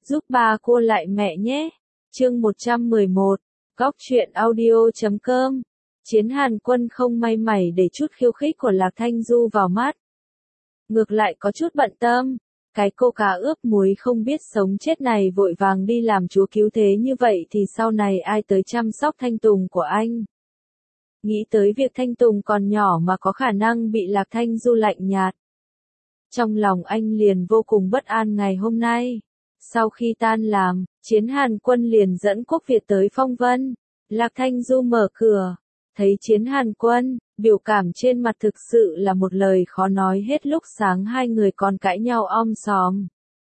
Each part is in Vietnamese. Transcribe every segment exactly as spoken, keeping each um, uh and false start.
giúp ba cô lại mẹ nhé. Chương một trăm mười một, Góc truyện audio chấm com. Chiến Hàn Quân không may mảy để chút khiêu khích của Lạc Thanh Du vào mắt. Ngược lại có chút bận tâm, cái cô cá ướp muối không biết sống chết này vội vàng đi làm chúa cứu thế như vậy thì sau này ai tới chăm sóc Thanh Tùng của anh. Nghĩ tới việc Thanh Tùng còn nhỏ mà có khả năng bị Lạc Thanh Du lạnh nhạt. Trong lòng anh liền vô cùng bất an ngày hôm nay. Sau khi tan làm, Chiến Hàn Quân liền dẫn Quốc Việt tới Phong Vân. Lạc Thanh Du mở cửa, thấy Chiến Hàn Quân, biểu cảm trên mặt thực sự là một lời khó nói hết. Lúc sáng hai người còn cãi nhau om sòm.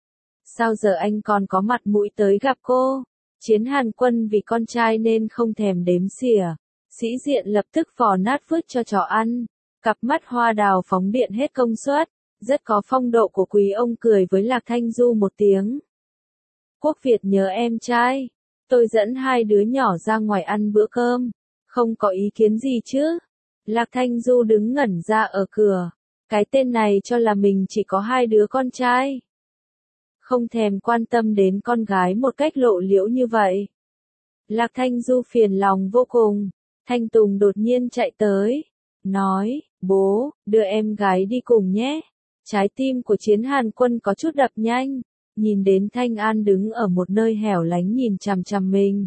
Sao giờ anh còn có mặt mũi tới gặp cô? Chiến Hàn Quân vì con trai nên không thèm đếm xỉa. Sĩ diện lập tức vò nát vứt cho chó ăn. Cặp mắt hoa đào phóng điện hết công suất. Rất có phong độ của quý ông cười với Lạc Thanh Du một tiếng. Quốc Việt nhớ em trai. Tôi dẫn hai đứa nhỏ ra ngoài ăn bữa cơm. Không có ý kiến gì chứ? Lạc Thanh Du đứng ngẩn ra ở cửa. Cái tên này cho là mình chỉ có hai đứa con trai. Không thèm quan tâm đến con gái một cách lộ liễu như vậy. Lạc Thanh Du phiền lòng vô cùng. Thanh Tùng đột nhiên chạy tới. Nói, bố, đưa em gái đi cùng nhé. Trái tim của Chiến Hàn Quân có chút đập nhanh. Nhìn đến Thanh An đứng ở một nơi hẻo lánh nhìn chằm chằm mình.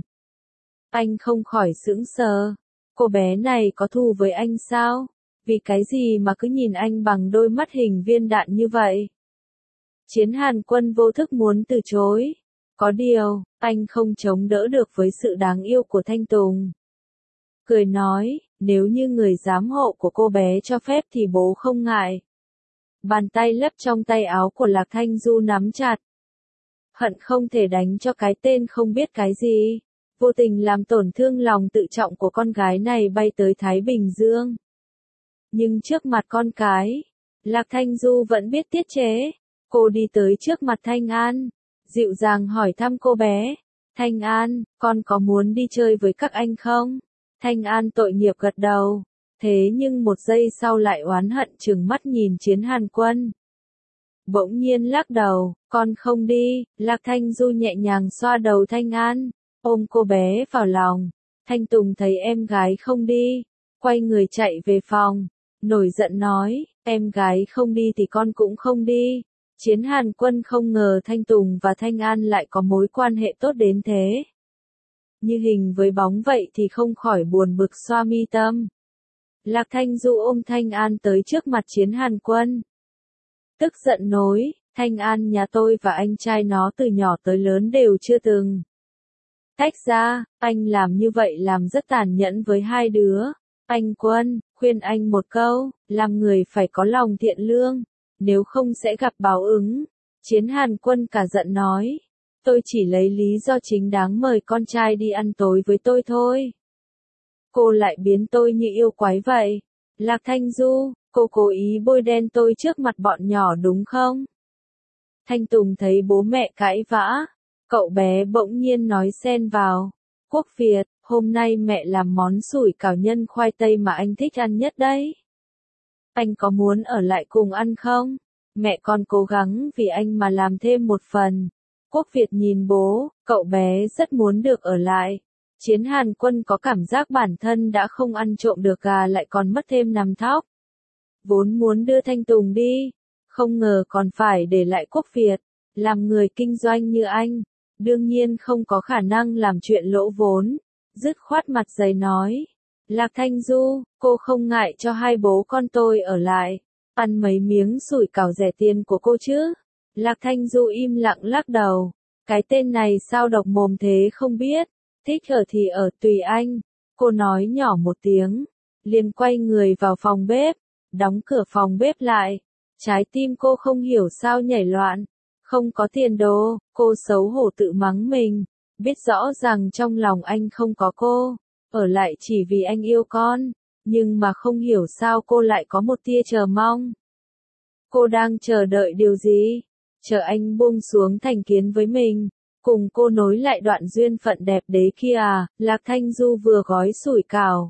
Anh không khỏi sững sờ. Cô bé này có thù với anh sao? Vì cái gì mà cứ nhìn anh bằng đôi mắt hình viên đạn như vậy? Chiến Hàn Quân vô thức muốn từ chối. Có điều, anh không chống đỡ được với sự đáng yêu của Thanh Tùng. Cười nói, nếu như người giám hộ của cô bé cho phép thì bố không ngại. Bàn tay lấp trong tay áo của Lạc Thanh Du nắm chặt. Hận không thể đánh cho cái tên không biết cái gì. Vô tình làm tổn thương lòng tự trọng của con gái này bay tới Thái Bình Dương. Nhưng trước mặt con cái, Lạc Thanh Du vẫn biết tiết chế. Cô đi tới trước mặt Thanh An, dịu dàng hỏi thăm cô bé. Thanh An, con có muốn đi chơi với các anh không? Thanh An tội nghiệp gật đầu. Thế nhưng một giây sau lại oán hận trừng mắt nhìn Chiến Hàn Quân. Bỗng nhiên lắc đầu, con không đi. Lạc Thanh Du nhẹ nhàng xoa đầu Thanh An, ôm cô bé vào lòng. Thanh Tùng thấy em gái không đi, quay người chạy về phòng, nổi giận nói, em gái không đi thì con cũng không đi. Chiến Hàn Quân không ngờ Thanh Tùng và Thanh An lại có mối quan hệ tốt đến thế. Như hình với bóng vậy thì không khỏi buồn bực xoa mi tâm. Lạc Thanh Du ôm Thanh An tới trước mặt Chiến Hàn Quân. Tức giận nói, Thanh An nhà tôi và anh trai nó từ nhỏ tới lớn đều chưa từng tách ra, anh làm như vậy làm rất tàn nhẫn với hai đứa. Anh Quân, khuyên anh một câu, làm người phải có lòng thiện lương, nếu không sẽ gặp báo ứng. Chiến Hàn Quân cả giận nói, tôi chỉ lấy lý do chính đáng mời con trai đi ăn tối với tôi thôi. Cô lại biến tôi như yêu quái vậy. Lạc Thanh Du, cô cố ý bôi đen tôi trước mặt bọn nhỏ đúng không? Thanh Tùng thấy bố mẹ cãi vã, cậu bé bỗng nhiên nói xen vào. Quốc Việt, hôm nay mẹ làm món sủi cảo nhân khoai tây mà anh thích ăn nhất đấy. Anh có muốn ở lại cùng ăn không? Mẹ con cố gắng vì anh mà làm thêm một phần. Quốc Việt nhìn bố, cậu bé rất muốn được ở lại. Chiến Hàn Quân có cảm giác bản thân đã không ăn trộm được gà lại còn mất thêm nắm thóc. Vốn muốn đưa Thanh Tùng đi, không ngờ còn phải để lại Quốc Việt. Làm người kinh doanh như anh, đương nhiên không có khả năng làm chuyện lỗ vốn. Dứt khoát mặt dày nói, Lạc Thanh Du, cô không ngại cho hai bố con tôi ở lại, ăn mấy miếng sủi cảo rẻ tiền của cô chứ? Lạc Thanh Du im lặng lắc đầu, cái tên này sao độc mồm thế không biết, thích ở thì ở tùy anh. Cô nói nhỏ một tiếng, liền quay người vào phòng bếp, đóng cửa phòng bếp lại. Trái tim cô không hiểu sao nhảy loạn. Không có tiền đồ, cô xấu hổ tự mắng mình, biết rõ rằng trong lòng anh không có cô, ở lại chỉ vì anh yêu con, nhưng mà không hiểu sao cô lại có một tia chờ mong. Cô đang chờ đợi điều gì? Chờ anh buông xuống thành kiến với mình, cùng cô nối lại đoạn duyên phận đẹp đế kia à? Lạc Thanh Du vừa gói sủi cảo,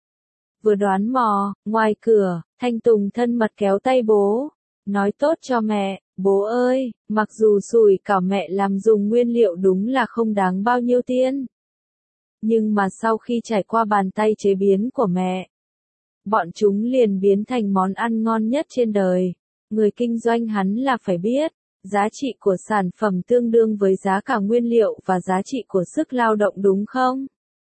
vừa đoán mò. Ngoài cửa, Thanh Tùng thân mật kéo tay bố, nói tốt cho mẹ, Bố ơi, mặc dù sủi cảo mẹ làm dùng nguyên liệu đúng là không đáng bao nhiêu tiền. Nhưng mà sau khi trải qua bàn tay chế biến của mẹ, bọn chúng liền biến thành món ăn ngon nhất trên đời. Người kinh doanh hắn là phải biết, giá trị của sản phẩm tương đương với giá cả nguyên liệu và giá trị của sức lao động đúng không?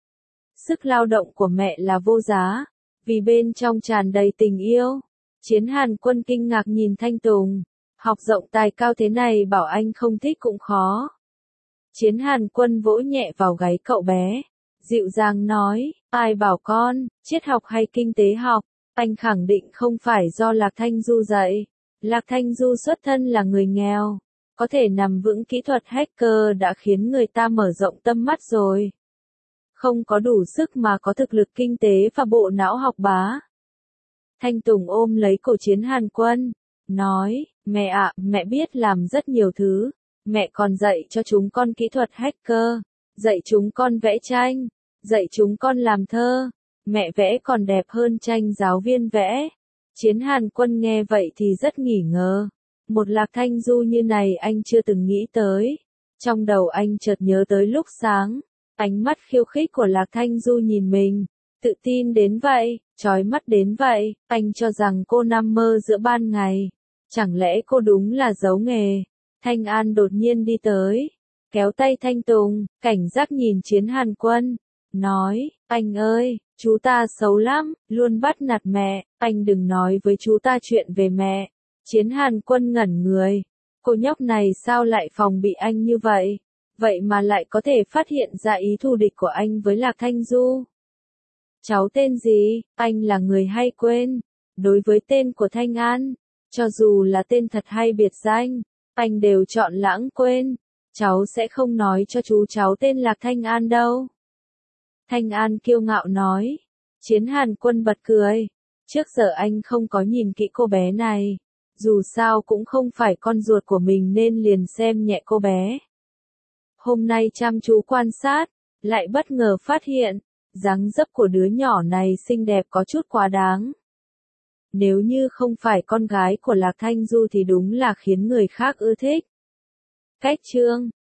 Sức lao động của mẹ là vô giá, vì bên trong tràn đầy tình yêu. Chiến Hàn Quân kinh ngạc nhìn Thanh Tùng, học rộng tài cao thế này bảo anh không thích cũng khó. Chiến Hàn Quân vỗ nhẹ vào gáy cậu bé, dịu dàng nói, ai bảo con, triết học hay kinh tế học, anh khẳng định không phải do Lạc Thanh Du dạy. Lạc Thanh Du xuất thân là người nghèo, có thể nắm vững kỹ thuật hacker đã khiến người ta mở rộng tâm mắt rồi. Không có đủ sức mà có thực lực kinh tế và bộ não học bá. Thanh Tùng ôm lấy cổ Chiến Hàn Quân, nói, mẹ ạ, mẹ biết làm rất nhiều thứ, mẹ còn dạy cho chúng con kỹ thuật hacker, dạy chúng con vẽ tranh, dạy chúng con làm thơ, mẹ vẽ còn đẹp hơn tranh giáo viên vẽ. Chiến Hàn Quân nghe vậy thì rất nghỉ ngờ, một Lạc Thanh Du như này anh chưa từng nghĩ tới. Trong đầu anh chợt nhớ tới lúc sáng, ánh mắt khiêu khích của Lạc Thanh Du nhìn mình, tự tin đến vậy, chói mắt đến vậy, anh cho rằng cô nằm mơ giữa ban ngày. Chẳng lẽ cô đúng là giấu nghề? Thanh An đột nhiên đi tới, kéo tay Thanh Tùng, cảnh giác nhìn Chiến Hàn Quân, nói, anh ơi, chú ta xấu lắm, luôn bắt nạt mẹ, anh đừng nói với chú ta chuyện về mẹ. Chiến Hàn Quân ngẩn người, cô nhóc này sao lại phòng bị anh như vậy? Vậy mà lại có thể phát hiện ra ý thù địch của anh với Lạc Thanh Du. Cháu tên gì? Anh là người hay quên. Đối với tên của Thanh An, cho dù là tên thật hay biệt danh, anh đều chọn lãng quên. Cháu sẽ không nói cho chú cháu tên Lạc Thanh An đâu. Thanh An kiêu ngạo nói. Chiến Hàn Quân bật cười. Trước giờ anh không có nhìn kỹ cô bé này. Dù sao cũng không phải con ruột của mình nên liền xem nhẹ cô bé. Hôm nay chăm chú quan sát, lại bất ngờ phát hiện, dáng dấp của đứa nhỏ này xinh đẹp có chút quá đáng. Nếu như không phải con gái của Lạc Thanh Du thì đúng là khiến người khác ưa thích. Cách chương